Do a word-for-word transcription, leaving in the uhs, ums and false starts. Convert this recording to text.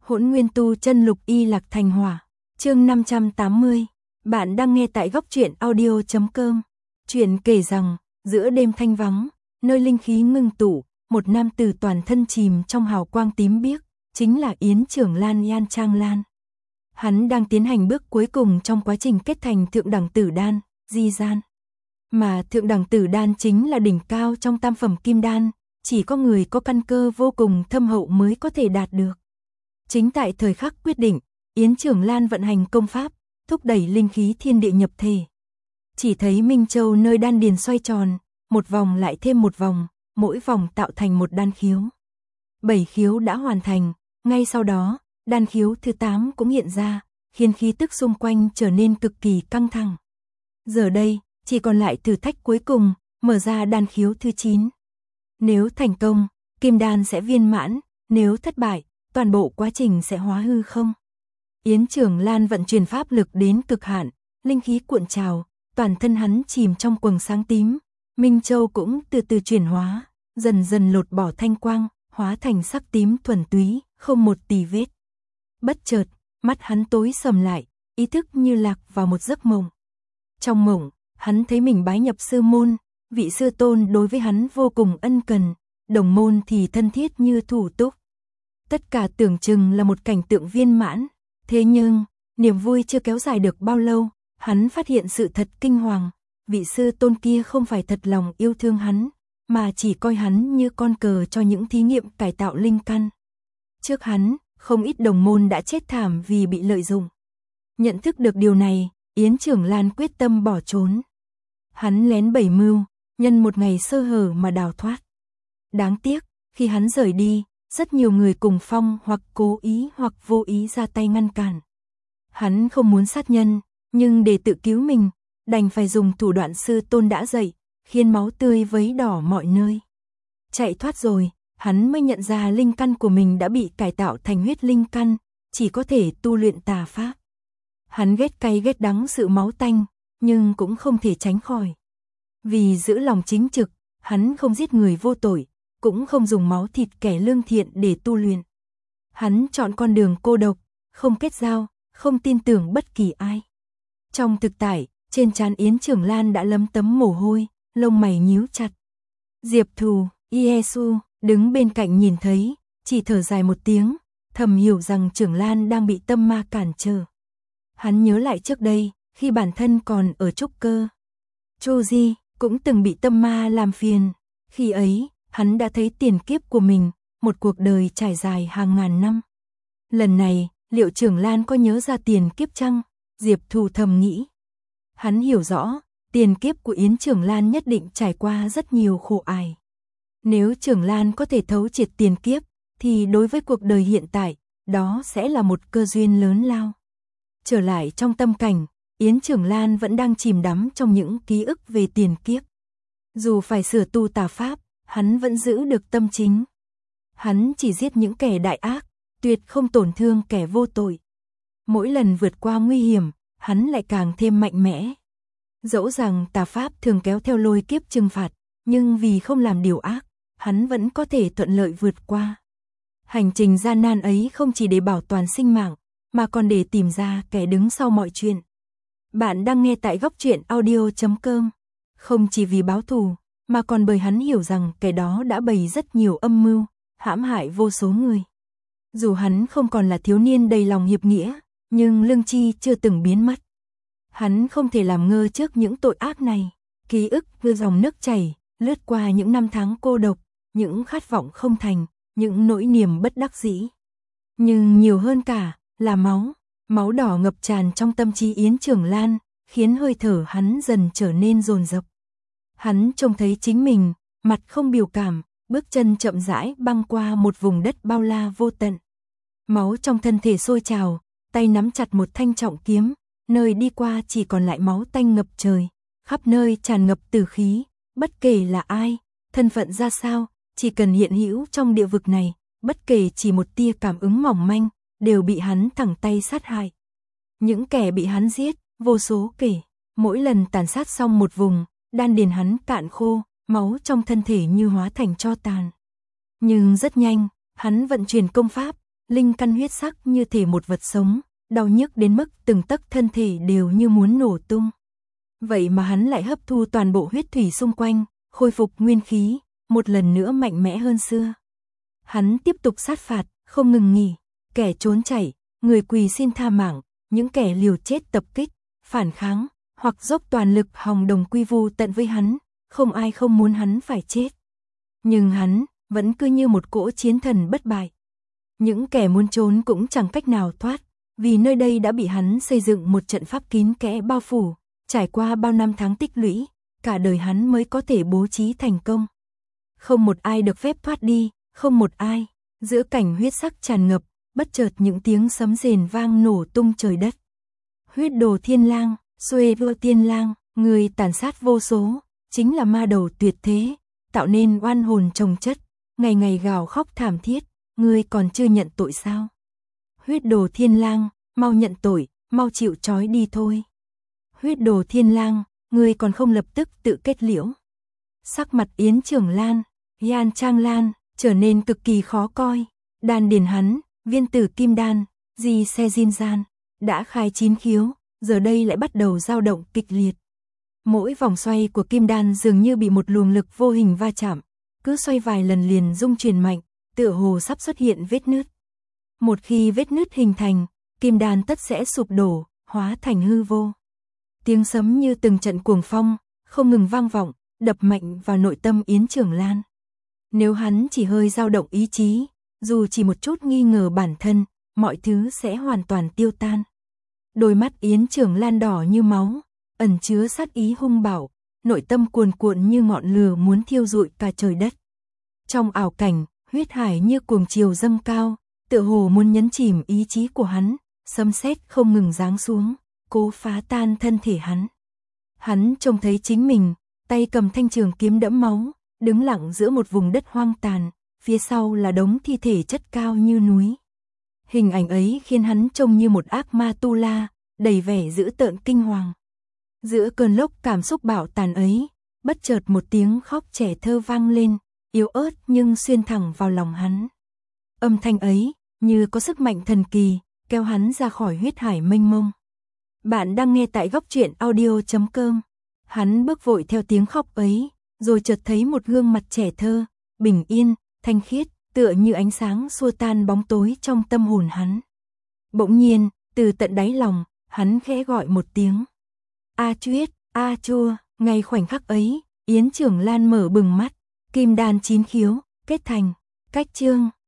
Hỗn Nguyên Tu Chân Lục Y Lạc Thành Hỏa, chương năm trăm tám mươi. Bạn đang nghe tại góc truyện audio chấm com. Chuyện kể rằng, giữa đêm thanh vắng, nơi linh khí ngưng tụ, một nam tử toàn thân chìm trong hào quang tím biếc, chính là Yến Trưởng Lan Yan Trang Lan. Hắn đang tiến hành bước cuối cùng trong quá trình kết thành thượng đẳng tử đan, di gian. Mà thượng đẳng tử đan chính là đỉnh cao trong tam phẩm kim đan, chỉ có người có căn cơ vô cùng thâm hậu mới có thể đạt được. Chính tại thời khắc quyết định, Yến Trưởng Lan vận hành công pháp, thúc đẩy linh khí thiên địa nhập thể. Chỉ thấy Minh Châu nơi đan điền xoay tròn, một vòng lại thêm một vòng, mỗi vòng tạo thành một đan khiếu. Bảy khiếu đã hoàn thành, ngay sau đó, đan khiếu thứ tám cũng hiện ra, khiến khí tức xung quanh trở nên cực kỳ căng thẳng. Giờ đây, chỉ còn lại thử thách cuối cùng, mở ra đan khiếu thứ chín. Nếu thành công, kim đan sẽ viên mãn, nếu thất bại, toàn bộ quá trình sẽ hóa hư không. Yến Trưởng Lan vận chuyển pháp lực đến cực hạn, linh khí cuộn trào, toàn thân hắn chìm trong quầng sáng tím. Minh Châu cũng từ từ chuyển hóa, dần dần lột bỏ thanh quang, hóa thành sắc tím thuần túy, không một tì vết. Bất chợt, mắt hắn tối sầm lại, ý thức như lạc vào một giấc mộng. Trong mộng, hắn thấy mình bái nhập sư môn, vị sư tôn đối với hắn vô cùng ân cần, đồng môn thì thân thiết như thủ túc. Tất cả tưởng chừng là một cảnh tượng viên mãn, thế nhưng, niềm vui chưa kéo dài được bao lâu, hắn phát hiện sự thật kinh hoàng, vị sư tôn kia không phải thật lòng yêu thương hắn, mà chỉ coi hắn như con cờ cho những thí nghiệm cải tạo linh căn. Trước hắn, không ít đồng môn đã chết thảm vì bị lợi dụng. Nhận thức được điều này, Yến Trưởng Lan quyết tâm bỏ trốn. Hắn lén bày mưu, nhân một ngày sơ hở mà đào thoát. Đáng tiếc, khi hắn rời đi, rất nhiều người cùng phong hoặc cố ý hoặc vô ý ra tay ngăn cản. Hắn không muốn sát nhân, nhưng để tự cứu mình, đành phải dùng thủ đoạn sư tôn đã dạy, khiến máu tươi vấy đỏ mọi nơi. Chạy thoát rồi, hắn mới nhận ra linh căn của mình đã bị cải tạo thành huyết linh căn, chỉ có thể tu luyện tà pháp. Hắn ghét cay ghét đắng sự máu tanh, nhưng cũng không thể tránh khỏi. Vì giữ lòng chính trực, hắn không giết người vô tội, cũng không dùng máu thịt kẻ lương thiện để tu luyện. Hắn chọn con đường cô độc, không kết giao, không tin tưởng bất kỳ ai. Trong thực tại, trên trán Yến Trưởng Lan đã lấm tấm mồ hôi, lông mày nhíu chặt. Diệp Thù, Iesu, đứng bên cạnh nhìn thấy, chỉ thở dài một tiếng, thầm hiểu rằng Trưởng Lan đang bị tâm ma cản trở. Hắn nhớ lại trước đây, khi bản thân còn ở trúc cơ, Chu Di cũng từng bị tâm ma làm phiền. Khi ấy, hắn đã thấy tiền kiếp của mình, một cuộc đời trải dài hàng ngàn năm. Lần này, liệu Trưởng Lan có nhớ ra tiền kiếp chăng? Diệp Thù thầm nghĩ. Hắn hiểu rõ, tiền kiếp của Yến Trưởng Lan nhất định trải qua rất nhiều khổ ải. Nếu Trưởng Lan có thể thấu triệt tiền kiếp, thì đối với cuộc đời hiện tại, đó sẽ là một cơ duyên lớn lao. Trở lại trong tâm cảnh, Yến Trưởng Lan vẫn đang chìm đắm trong những ký ức về tiền kiếp. Dù phải sửa tu tà pháp, hắn vẫn giữ được tâm chính. Hắn chỉ giết những kẻ đại ác, tuyệt không tổn thương kẻ vô tội. Mỗi lần vượt qua nguy hiểm, hắn lại càng thêm mạnh mẽ. Dẫu rằng tà pháp thường kéo theo lôi kiếp trừng phạt, nhưng vì không làm điều ác, hắn vẫn có thể thuận lợi vượt qua. Hành trình gian nan ấy không chỉ để bảo toàn sinh mạng, mà còn để tìm ra kẻ đứng sau mọi chuyện. Bạn đang nghe tại góc truyện audio chấm com. Không chỉ vì báo thù, mà còn bởi hắn hiểu rằng kẻ đó đã bày rất nhiều âm mưu, hãm hại vô số người. Dù hắn không còn là thiếu niên đầy lòng hiệp nghĩa, nhưng lương tri chưa từng biến mất. Hắn không thể làm ngơ trước những tội ác này. Ký ức như dòng nước chảy, lướt qua những năm tháng cô độc, những khát vọng không thành, những nỗi niềm bất đắc dĩ. Nhưng nhiều hơn cả là máu, máu đỏ ngập tràn trong tâm trí Yến Trưởng Lan, khiến hơi thở hắn dần trở nên dồn dập. Hắn trông thấy chính mình, mặt không biểu cảm, bước chân chậm rãi băng qua một vùng đất bao la vô tận. Máu trong thân thể sôi trào, tay nắm chặt một thanh trọng kiếm, nơi đi qua chỉ còn lại máu tanh ngập trời, khắp nơi tràn ngập tử khí, bất kể là ai, thân phận ra sao, chỉ cần hiện hữu trong địa vực này, bất kể chỉ một tia cảm ứng mỏng manh, đều bị hắn thẳng tay sát hại. Những kẻ bị hắn giết, vô số kể, mỗi lần tàn sát xong một vùng, đan điền hắn cạn khô, máu trong thân thể như hóa thành tro tàn. Nhưng rất nhanh, hắn vận chuyển công pháp, linh căn huyết sắc như thể một vật sống, đau nhức đến mức từng tấc thân thể đều như muốn nổ tung. Vậy mà hắn lại hấp thu toàn bộ huyết thủy xung quanh, khôi phục nguyên khí, một lần nữa mạnh mẽ hơn xưa. Hắn tiếp tục sát phạt, không ngừng nghỉ, kẻ trốn chạy, người quỳ xin tha mạng, những kẻ liều chết tập kích, phản kháng, hoặc dốc toàn lực hòng đồng quy vu tận với hắn, không ai không muốn hắn phải chết. Nhưng hắn vẫn cứ như một cỗ chiến thần bất bại. Những kẻ muốn trốn cũng chẳng cách nào thoát, vì nơi đây đã bị hắn xây dựng một trận pháp kín kẽ bao phủ, trải qua bao năm tháng tích lũy, cả đời hắn mới có thể bố trí thành công. Không một ai được phép thoát đi, không một ai. Giữa cảnh huyết sắc tràn ngập, bất chợt những tiếng sấm rền vang nổ tung trời đất. Huyết đồ thiên lang, xuê vơ tiên lang, người tàn sát vô số, chính là ma đầu tuyệt thế, tạo nên oan hồn chồng chất, ngày ngày gào khóc thảm thiết, ngươi còn chưa nhận tội sao? Huyết đồ thiên lang, mau nhận tội, mau chịu trói đi thôi. Huyết đồ thiên lang, ngươi còn không lập tức tự kết liễu. Sắc mặt Yến Trưởng Lan, Yan Trang Lan, trở nên cực kỳ khó coi. Đan điền hắn, viên tử kim đan, di xe diên gian, đã khai chín khiếu, giờ đây lại bắt đầu dao động kịch liệt. Mỗi vòng xoay của kim đan dường như bị một luồng lực vô hình va chạm, cứ xoay vài lần liền rung chuyển mạnh, tựa hồ sắp xuất hiện vết nứt. Một khi vết nứt hình thành, kim đan tất sẽ sụp đổ, hóa thành hư vô. Tiếng sấm như từng trận cuồng phong, không ngừng vang vọng, đập mạnh vào nội tâm Yến Trưởng Lan. Nếu hắn chỉ hơi dao động ý chí, dù chỉ một chút nghi ngờ bản thân, mọi thứ sẽ hoàn toàn tiêu tan. Đôi mắt Yến Trưởng Lan đỏ như máu, ẩn chứa sát ý hung bạo, nội tâm cuồn cuộn như ngọn lửa muốn thiêu rụi cả trời đất. Trong ảo cảnh, huyết hải như cuồng chiều dâng cao, tựa hồ muốn nhấn chìm ý chí của hắn, sấm sét không ngừng giáng xuống, cố phá tan thân thể hắn. Hắn trông thấy chính mình, tay cầm thanh trường kiếm đẫm máu, đứng lặng giữa một vùng đất hoang tàn, phía sau là đống thi thể chất cao như núi. Hình ảnh ấy khiến hắn trông như một ác ma tu la, đầy vẻ dữ tợn kinh hoàng. Giữa cơn lốc cảm xúc bạo tàn ấy, bất chợt một tiếng khóc trẻ thơ vang lên, yếu ớt nhưng xuyên thẳng vào lòng hắn. Âm thanh ấy, như có sức mạnh thần kỳ, kéo hắn ra khỏi huyết hải mênh mông. Bạn đang nghe tại góc truyện audio chấm com. Hắn bước vội theo tiếng khóc ấy, rồi chợt thấy một gương mặt trẻ thơ, bình yên, thanh khiết, tựa như ánh sáng xua tan bóng tối trong tâm hồn hắn. Bỗng nhiên, từ tận đáy lòng, hắn khẽ gọi một tiếng. A Chuyết, A Chua, ngay khoảnh khắc ấy, Yến Trưởng Lan mở bừng mắt, kim đan chín khiếu, kết thành, cách chương.